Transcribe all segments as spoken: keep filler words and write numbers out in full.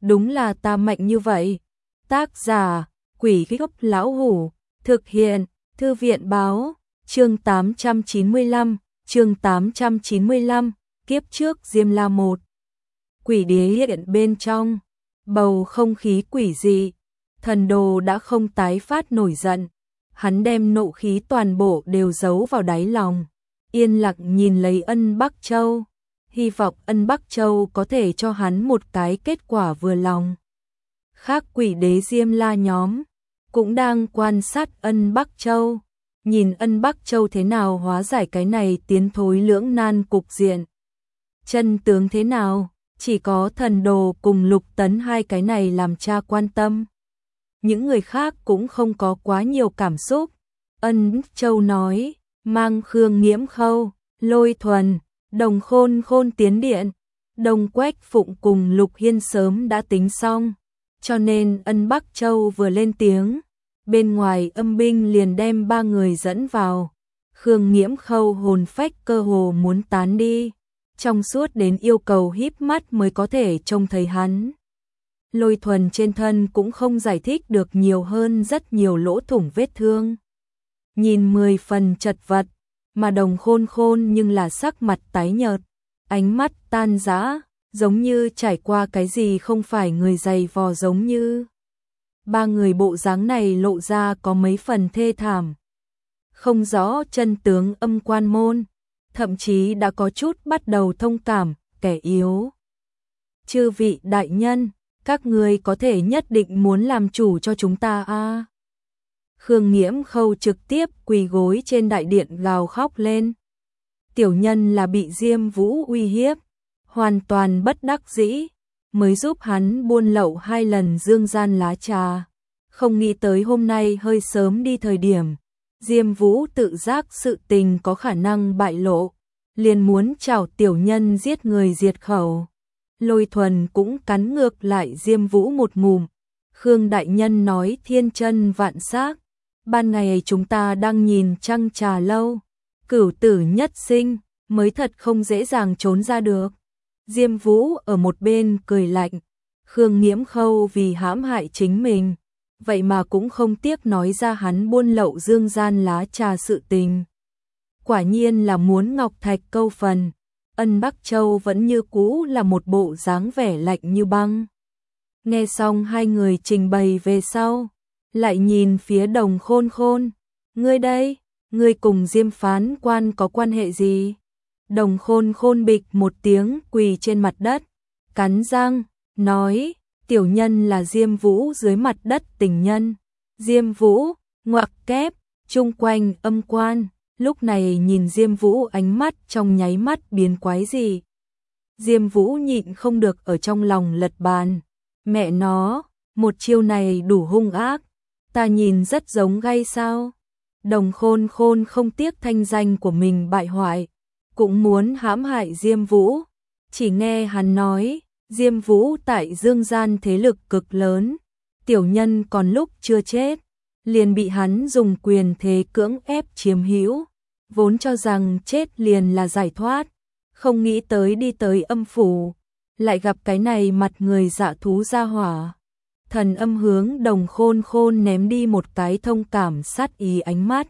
đúng là ta mạnh như vậy. Tác giả, Quỷ Gốc Lão Hủ, thực hiện, Thư viện Báo, chương tám trăm chín mươi lăm, chương tám trăm chín mươi lăm, kiếp trước Diêm La một. Quỷ đế hiện bên trong, bầu không khí quỷ dị, thần đồ đã không tái phát nổi giận, hắn đem nộ khí toàn bộ đều giấu vào đáy lòng, yên lặng nhìn lấy Ân Bắc Châu, hy vọng Ân Bắc Châu có thể cho hắn một cái kết quả vừa lòng. Khác quỷ đế Diêm La nhóm cũng đang quan sát Ân Bắc Châu, nhìn Ân Bắc Châu thế nào hóa giải cái này tiến thối lưỡng nan cục diện. Chân tướng thế nào, chỉ có thần đồ cùng Lục Tấn hai cái này làm cha quan tâm. Những người khác cũng không có quá nhiều cảm xúc. Ân Bắc Châu nói, mang Khương Nghiễm Khâu, Lôi Thuần, Đồng Khôn Khôn tiến điện. Đồng Quách Phụng cùng Lục Hiên sớm đã tính xong, cho nên Ân Bắc Châu vừa lên tiếng, bên ngoài âm binh liền đem ba người dẫn vào. Khương Nghiễm Khâu hồn phách cơ hồ muốn tán đi, trong suốt đến yêu cầu híp mắt mới có thể trông thấy hắn. Lôi Thuần trên thân cũng không giải thích được nhiều hơn rất nhiều lỗ thủng vết thương, nhìn mười phần chật vật, mà Đồng Khôn Khôn nhưng là sắc mặt tái nhợt, ánh mắt tan rã, giống như trải qua cái gì không phải người dày vò giống như. Ba người bộ dáng này lộ ra có mấy phần thê thảm. Không rõ chân tướng âm quan môn, thậm chí đã có chút bắt đầu thông cảm, kẻ yếu. Chư vị đại nhân, các người có thể nhất định muốn làm chủ cho chúng ta a à? Khương Nghiễm Khâu trực tiếp quỳ gối trên đại điện gào khóc lên. Tiểu nhân là bị Diêm Vũ uy hiếp, hoàn toàn bất đắc dĩ, mới giúp hắn buôn lậu hai lần dương gian lá trà. Không nghĩ tới hôm nay hơi sớm đi thời điểm, Diêm Vũ tự giác sự tình có khả năng bại lộ, liền muốn chảo tiểu nhân giết người diệt khẩu. Lôi Thuần cũng cắn ngược lại Diêm Vũ một ngụm. Khương đại nhân nói thiên chân vạn xác, ban ngày chúng ta đang nhìn trăng trà lâu, cửu tử nhất sinh, mới thật không dễ dàng trốn ra được. Diêm Vũ ở một bên cười lạnh, Khương Nghiễm Khâu vì hãm hại chính mình, vậy mà cũng không tiếc nói ra hắn buôn lậu dương gian lá trà sự tình. Quả nhiên là muốn ngọc thạch câu phần. Ân Bắc Châu vẫn như cũ là một bộ dáng vẻ lạnh như băng. Nghe xong hai người trình bày về sau, lại nhìn phía Đồng Khôn Khôn. Ngươi đây, ngươi cùng Diêm phán quan có quan hệ gì? Đồng Khôn Khôn bịch một tiếng quỳ trên mặt đất, cắn răng, nói, tiểu nhân là Diêm Vũ dưới mặt đất tình nhân. Diêm Vũ, ngoặc kép, chung quanh âm quan. Lúc này nhìn Diêm Vũ ánh mắt trong nháy mắt biến quái gì. Diêm Vũ nhịn không được ở trong lòng lật bàn. Mẹ nó, một chiêu này đủ hung ác, ta nhìn rất giống gay sao. Đồng Khôn Khôn không tiếc thanh danh của mình bại hoại, cũng muốn hãm hại Diêm Vũ. Chỉ nghe hắn nói, Diêm Vũ tại dương gian thế lực cực lớn, tiểu nhân còn lúc chưa chết, liền bị hắn dùng quyền thế cưỡng ép chiếm hữu, vốn cho rằng chết liền là giải thoát, không nghĩ tới đi tới âm phủ, lại gặp cái này mặt người dạ thú ra hỏa. Thần âm hướng Đồng Khôn Khôn ném đi một cái thông cảm sát ý ánh mắt.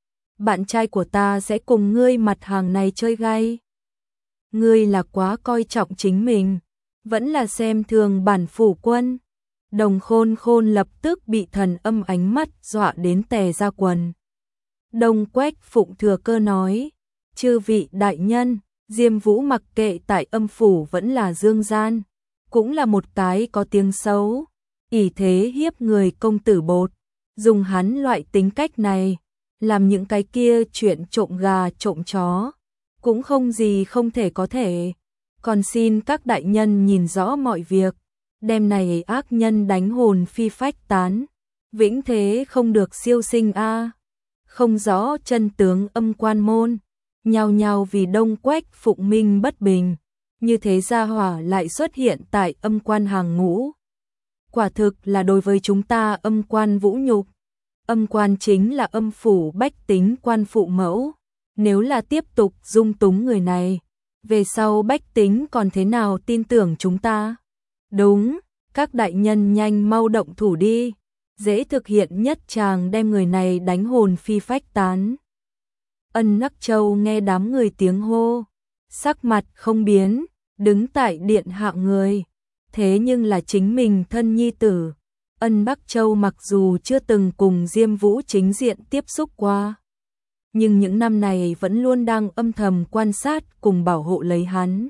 Bạn trai của ta sẽ cùng ngươi mặt hàng này chơi gay. Ngươi là quá coi trọng chính mình, vẫn là xem thường bản phủ quân. Đồng Khôn Khôn lập tức bị thần âm ánh mắt dọa đến tè ra quần. Đồng Quách Phụng thừa cơ nói, chư vị đại nhân, Diêm Vũ mặc kệ tại âm phủ vẫn là dương gian, cũng là một cái có tiếng xấu, ỷ thế hiếp người công tử bột, dùng hắn loại tính cách này, làm những cái kia chuyện trộm gà trộm chó, cũng không gì không thể có thể, còn xin các đại nhân nhìn rõ mọi việc, đem này ác nhân đánh hồn phi phách tán, vĩnh thế không được siêu sinh a. À. Không rõ chân tướng âm quan môn, nhao nhao vì Đông Quách Phụng minh bất bình, như thế gia hỏa lại xuất hiện tại âm quan hàng ngũ. Quả thực là đối với chúng ta âm quan vũ nhục. Âm quan chính là âm phủ bách tính quan phụ mẫu, nếu là tiếp tục dung túng người này, về sau bách tính còn thế nào tin tưởng chúng ta? Đúng, Các đại nhân nhanh mau động thủ đi, dễ thực hiện nhất chàng đem người này đánh hồn phi phách tán. Ân Nắc Châu nghe đám người tiếng hô, sắc mặt không biến, đứng tại điện hạ người, thế nhưng là chính mình thân nhi tử. Ân Bắc Châu mặc dù chưa từng cùng Diêm Vũ chính diện tiếp xúc qua, nhưng những năm này vẫn luôn đang âm thầm quan sát cùng bảo hộ lấy hắn.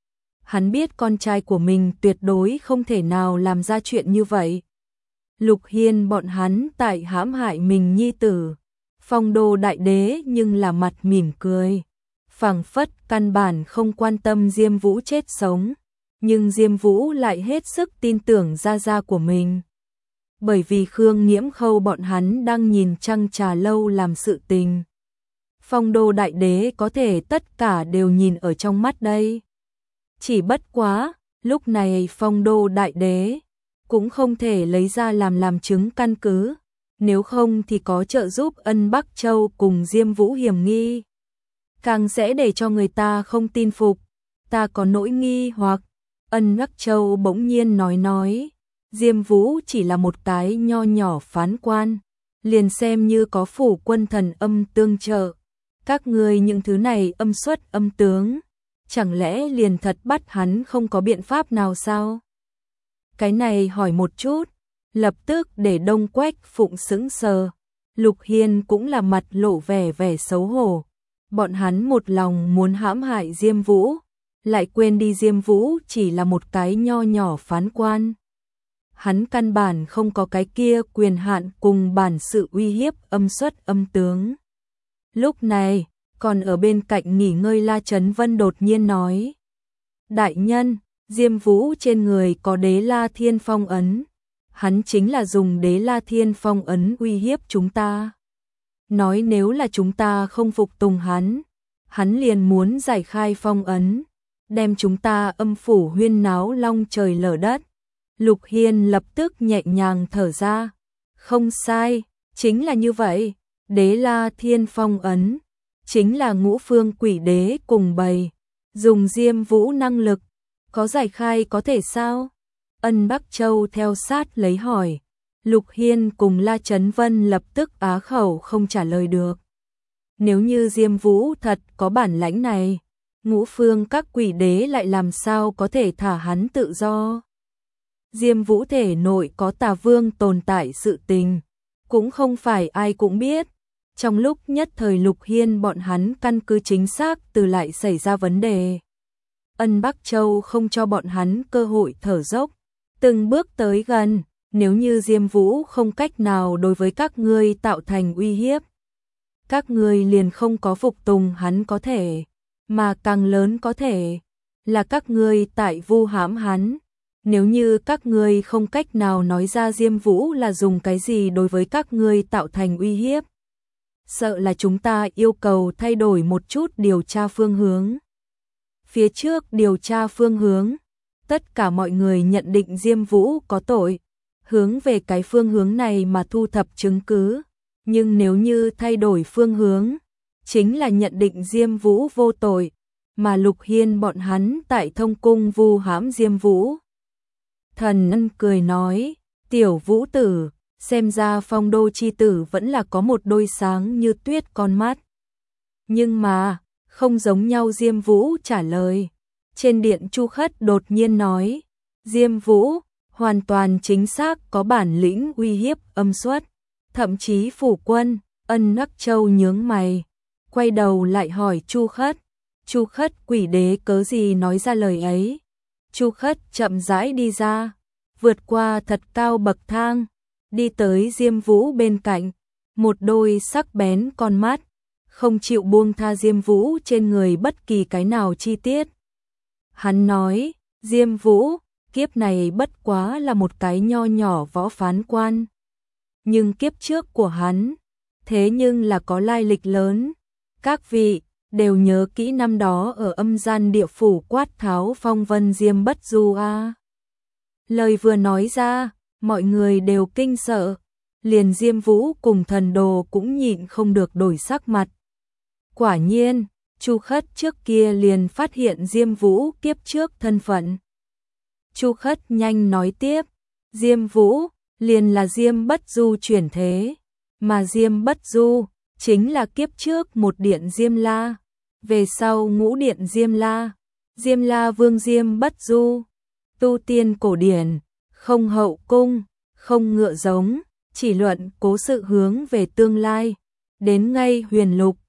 Hắn biết con trai của mình tuyệt đối không thể nào làm ra chuyện như vậy. Lục Hiên bọn hắn tại hãm hại mình nhi tử, Phong Đô đại đế nhưng là mặt mỉm cười, phảng phất căn bản không quan tâm Diêm Vũ chết sống, nhưng Diêm Vũ lại hết sức tin tưởng gia gia của mình. Bởi vì Khương Nghiễm Khâu bọn hắn đang nhìn Trăng Trà Lâu làm sự tình. Phong Đô đại đế có thể tất cả đều nhìn ở trong mắt đây. Chỉ bất quá, lúc này Phong Đô đại đế cũng không thể lấy ra làm làm chứng căn cứ, nếu không thì có trợ giúp Ân Bắc Châu cùng Diêm Vũ hiểm nghi. Càng sẽ để cho người ta không tin phục, ta có nỗi nghi hoặc. Ân Bắc Châu bỗng nhiên nói nói, Diêm Vũ chỉ là một cái nho nhỏ phán quan, liền xem như có phủ quân thần âm tương trợ. Các người những thứ này âm xuất âm tướng, chẳng lẽ liền thật bắt hắn không có biện pháp nào sao? Cái này hỏi một chút, lập tức để Đông Quách Phụng sững sờ. Lục Hiên cũng là mặt lộ vẻ vẻ xấu hổ. Bọn hắn một lòng muốn hãm hại Diêm Vũ, lại quên đi Diêm Vũ chỉ là một cái nho nhỏ phán quan. Hắn căn bản không có cái kia quyền hạn cùng bản sự uy hiếp âm xuất âm tướng. Lúc này, còn ở bên cạnh nghỉ ngơi La Chấn Vân đột nhiên nói, đại nhân, Diêm Vũ trên người có Đế La Thiên Phong ấn, hắn chính là dùng Đế La Thiên Phong ấn uy hiếp chúng ta. Nói nếu là chúng ta không phục tùng hắn, hắn liền muốn giải khai phong ấn, đem chúng ta âm phủ huyên náo long trời lở đất. Lục Hiên lập tức nhẹ nhàng thở ra, không sai, chính là như vậy, Đế La Thiên Phong ấn chính là ngũ phương quỷ đế cùng bày, dùng Diêm Vũ năng lực, có giải khai có thể sao? Ân Bắc Châu theo sát lấy hỏi. Lục Hiên cùng La Chấn Vân lập tức á khẩu không trả lời được. Nếu như Diêm Vũ thật có bản lãnh này, ngũ phương các quỷ đế lại làm sao có thể thả hắn tự do? Diêm Vũ thể nội có Tà Vương tồn tại sự tình, cũng không phải ai cũng biết. Trong lúc nhất thời Lục Hiên bọn hắn căn cứ chính xác từ lại xảy ra vấn đề. Ân Bắc Châu không cho bọn hắn cơ hội thở dốc, từng bước tới gần, nếu như Diêm Vũ không cách nào đối với các ngươi tạo thành uy hiếp, các ngươi liền không có phục tùng hắn có thể, mà càng lớn có thể là các ngươi tại vu hãm hắn. Nếu như các ngươi không cách nào nói ra Diêm Vũ là dùng cái gì đối với các ngươi tạo thành uy hiếp, sợ là chúng ta yêu cầu thay đổi một chút điều tra phương hướng. Phía trước điều tra phương hướng, tất cả mọi người nhận định Diêm Vũ có tội, hướng về cái phương hướng này mà thu thập chứng cứ. Nhưng nếu như thay đổi phương hướng, chính là nhận định Diêm Vũ vô tội, mà Lục Hiên bọn hắn tại thông cung vu hãm Diêm Vũ. Thần Ân cười nói, tiểu Vũ tử, xem ra Phong Đô chi tử vẫn là có một đôi sáng như tuyết con mắt. Nhưng mà, không giống nhau. Diêm Vũ trả lời. Trên điện Chu Khất đột nhiên nói, Diêm Vũ hoàn toàn chính xác có bản lĩnh uy hiếp âm xuất, thậm chí phủ quân. Ân Nắc Châu nhướng mày, quay đầu lại hỏi Chu Khất. Chu Khất quỷ đế cớ gì nói ra lời ấy? Chu Khất chậm rãi đi ra, vượt qua thật cao bậc thang, đi tới Diêm Vũ bên cạnh, một đôi sắc bén con mắt, không chịu buông tha Diêm Vũ trên người bất kỳ cái nào chi tiết. Hắn nói, Diêm Vũ, kiếp này bất quá là một cái nho nhỏ võ phán quan. Nhưng kiếp trước của hắn, thế nhưng là có lai lịch lớn. Các vị đều nhớ kỹ năm đó ở âm gian địa phủ quát tháo phong vân Diêm Bất Du a. Lời vừa nói ra, mọi người đều kinh sợ, liền Diêm Vũ cùng thần đồ cũng nhịn không được đổi sắc mặt. Quả nhiên, Chu Khất trước kia liền phát hiện Diêm Vũ kiếp trước thân phận. Chu Khất nhanh nói tiếp, Diêm Vũ liền là Diêm Bất Du chuyển thế, mà Diêm Bất Du chính là kiếp trước một điện Diêm La, về sau ngũ điện Diêm La, Diêm La Vương Diêm Bất Du. Tu tiên cổ điển, không hậu cung, không ngựa giống, chỉ luận cố sự hướng về tương lai, đến ngay huyền lục,